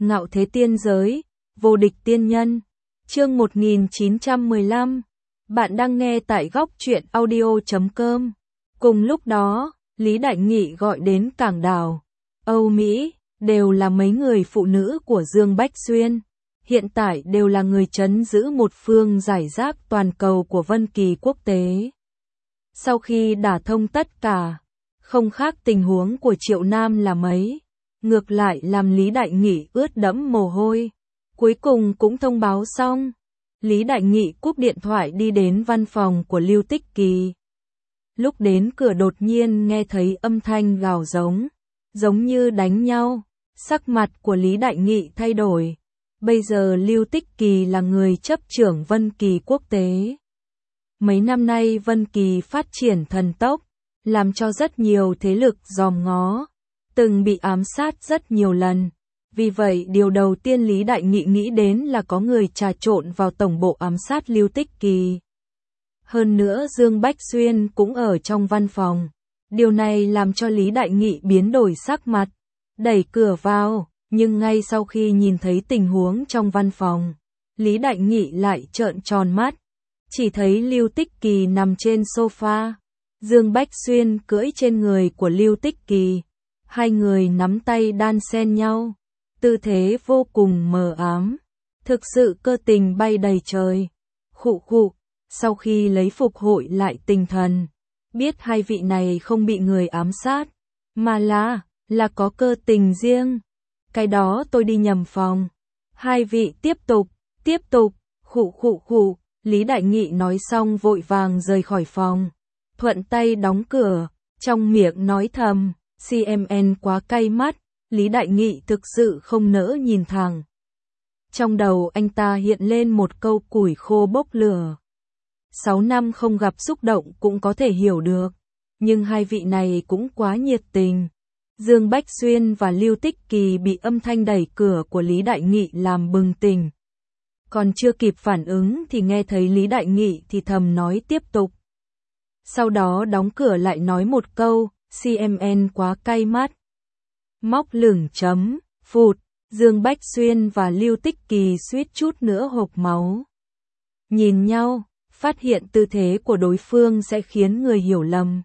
Ngạo thế tiên giới, vô địch tiên nhân. Chương 1915. Bạn đang nghe tại góc truyện audio.com. Cùng lúc đó, Lý Đại Nghị gọi đến cảng đảo Âu Mỹ, đều là mấy người phụ nữ của Dương Bách Xuyên. Hiện tại đều là người trấn giữ một phương giải rác toàn cầu của Vân Kỳ quốc tế. Sau khi đả thông tất cả, không khác tình huống của Triệu Nam là mấy. Ngược lại làm Lý Đại Nghị ướt đẫm mồ hôi. Cuối cùng cũng thông báo xong. Lý Đại Nghị cúp điện thoại đi đến văn phòng của Lưu Tích Kỳ. Lúc đến cửa đột nhiên nghe thấy âm thanh gào giống. Giống như đánh nhau. Sắc mặt của Lý Đại Nghị thay đổi. Bây giờ Lưu Tích Kỳ là người chấp trưởng Vân Kỳ quốc tế. Mấy năm nay Vân Kỳ phát triển thần tốc, làm cho rất nhiều thế lực dòm ngó, từng bị ám sát rất nhiều lần. Vì vậy điều đầu tiên Lý Đại Nghị nghĩ đến là có người trà trộn vào tổng bộ ám sát Lưu Tích Kỳ. Hơn nữa Dương Bách Xuyên cũng ở trong văn phòng. Điều này làm cho Lý Đại Nghị biến đổi sắc mặt, đẩy cửa vào, nhưng ngay sau khi nhìn thấy tình huống trong văn phòng, Lý Đại Nghị lại trợn tròn mắt. Chỉ thấy Lưu Tích Kỳ nằm trên sofa, Dương Bách Xuyên cưỡi trên người của Lưu Tích Kỳ. Hai người nắm tay đan xen nhau, tư thế vô cùng mờ ám, thực sự cơ tình bay đầy trời. Khụ khụ, sau khi lấy phục hồi lại tinh thần, biết hai vị này không bị người ám sát, mà là có cơ tình riêng. Cái đó tôi đi nhầm phòng. Hai vị tiếp tục, khụ khụ khụ. Lý Đại Nghị nói xong vội vàng rời khỏi phòng, thuận tay đóng cửa, trong miệng nói thầm, CMN quá cay mắt. Lý Đại Nghị thực sự không nỡ nhìn thẳng. Trong đầu anh ta hiện lên một câu củi khô bốc lửa. 6 năm không gặp xúc động cũng có thể hiểu được, nhưng hai vị này cũng quá nhiệt tình. Dương Bách Xuyên và Lưu Tích Kỳ bị âm thanh đẩy cửa của Lý Đại Nghị làm bừng tỉnh. Còn chưa kịp phản ứng thì nghe thấy Lý Đại Nghị thì thầm nói tiếp tục. Sau đó đóng cửa lại nói một câu, CMN quá cay mắt. Móc lửng chấm, phụt, Dương Bách Xuyên và Lưu Tích Kỳ suýt chút nữa hộc máu. Nhìn nhau, phát hiện tư thế của đối phương sẽ khiến người hiểu lầm.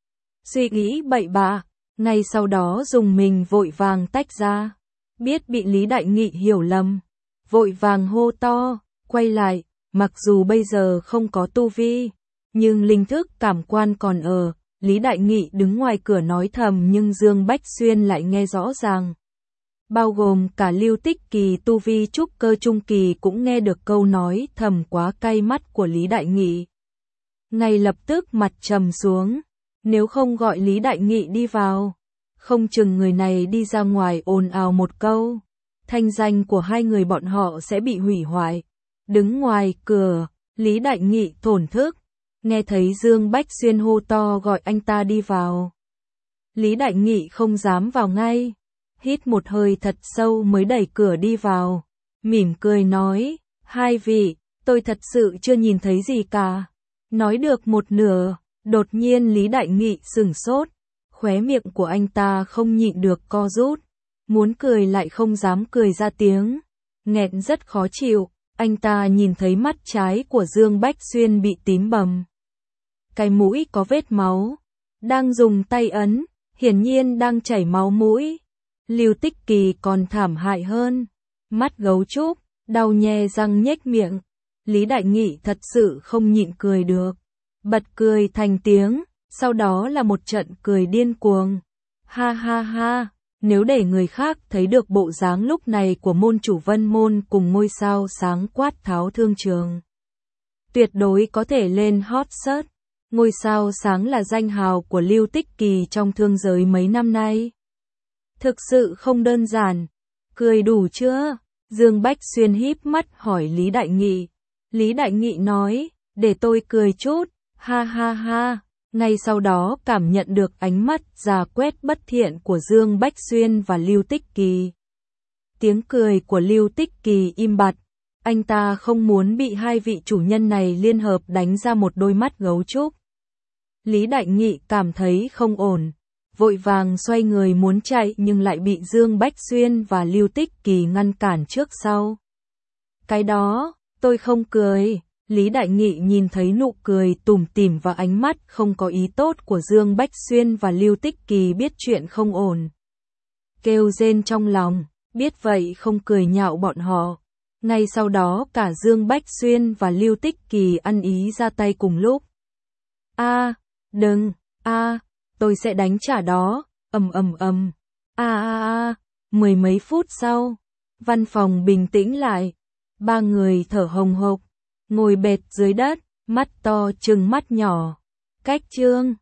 Suy nghĩ bậy bạ, ngay sau đó dùng mình vội vàng tách ra. Biết bị Lý Đại Nghị hiểu lầm, vội vàng hô to, quay lại, mặc dù bây giờ không có tu vi, nhưng linh thức cảm quan còn ở. Lý Đại Nghị đứng ngoài cửa nói thầm nhưng Dương Bách Xuyên lại nghe rõ ràng. Bao gồm cả Lưu Tích Kỳ tu vi trúc cơ trung kỳ cũng nghe được câu nói thầm quá cay mắt của Lý Đại Nghị. Ngay lập tức mặt trầm xuống, nếu không gọi Lý Đại Nghị đi vào, không chừng người này đi ra ngoài ồn ào một câu, thanh danh của hai người bọn họ sẽ bị hủy hoại. Đứng ngoài cửa, Lý Đại Nghị thổn thức, nghe thấy Dương Bách Xuyên hô to gọi anh ta đi vào. Lý Đại Nghị không dám vào ngay, hít một hơi thật sâu mới đẩy cửa đi vào, mỉm cười nói, hai vị, tôi thật sự chưa nhìn thấy gì cả. Nói được một nửa, đột nhiên Lý Đại Nghị sửng sốt, khóe miệng của anh ta không nhịn được co rút, muốn cười lại không dám cười ra tiếng, nghẹn rất khó chịu. Anh ta nhìn thấy mắt trái của Dương Bách Xuyên bị tím bầm, cái mũi có vết máu, đang dùng tay ấn, hiển nhiên đang chảy máu mũi. Lưu Tích Kỳ còn thảm hại hơn, mắt gấu trúc, đau nhe răng nhếch miệng. Lý Đại Nghị thật sự không nhịn cười được, bật cười thành tiếng, sau đó là một trận cười điên cuồng. Ha ha ha, nếu để người khác thấy được bộ dáng lúc này của môn chủ Vân Môn cùng ngôi sao sáng quát tháo thương trường, tuyệt đối có thể lên hot search. Ngôi sao sáng là danh hào của Lưu Tích Kỳ trong thương giới mấy năm nay. Thực sự không đơn giản. Cười đủ chưa? Dương Bách Xuyên híp mắt hỏi Lý Đại Nghị. Lý Đại Nghị nói, để tôi cười chút, ha ha ha. Ngay sau đó cảm nhận được ánh mắt già quét bất thiện của Dương Bách Xuyên và Lưu Tích Kỳ. Tiếng cười của Lưu Tích Kỳ im bặt. Anh ta không muốn bị hai vị chủ nhân này liên hợp đánh ra một đôi mắt gấu trúc. Lý Đại Nghị cảm thấy không ổn, vội vàng xoay người muốn chạy nhưng lại bị Dương Bách Xuyên và Lưu Tích Kỳ ngăn cản trước sau. Cái đó, tôi không cười. Lý Đại Nghị nhìn thấy nụ cười tủm tỉm và ánh mắt không có ý tốt của Dương Bách Xuyên và Lưu Tích Kỳ, biết chuyện không ổn. Kêu rên trong lòng, biết vậy không cười nhạo bọn họ. Ngay sau đó cả Dương Bách Xuyên và Lưu Tích Kỳ ăn ý ra tay cùng lúc. Đừng, tôi sẽ đánh trả đó, ầm. Mười mấy phút sau, văn phòng bình tĩnh lại. Ba người thở hồng hộc, ngồi bệt dưới đất, mắt to trừng mắt nhỏ. Cách Trương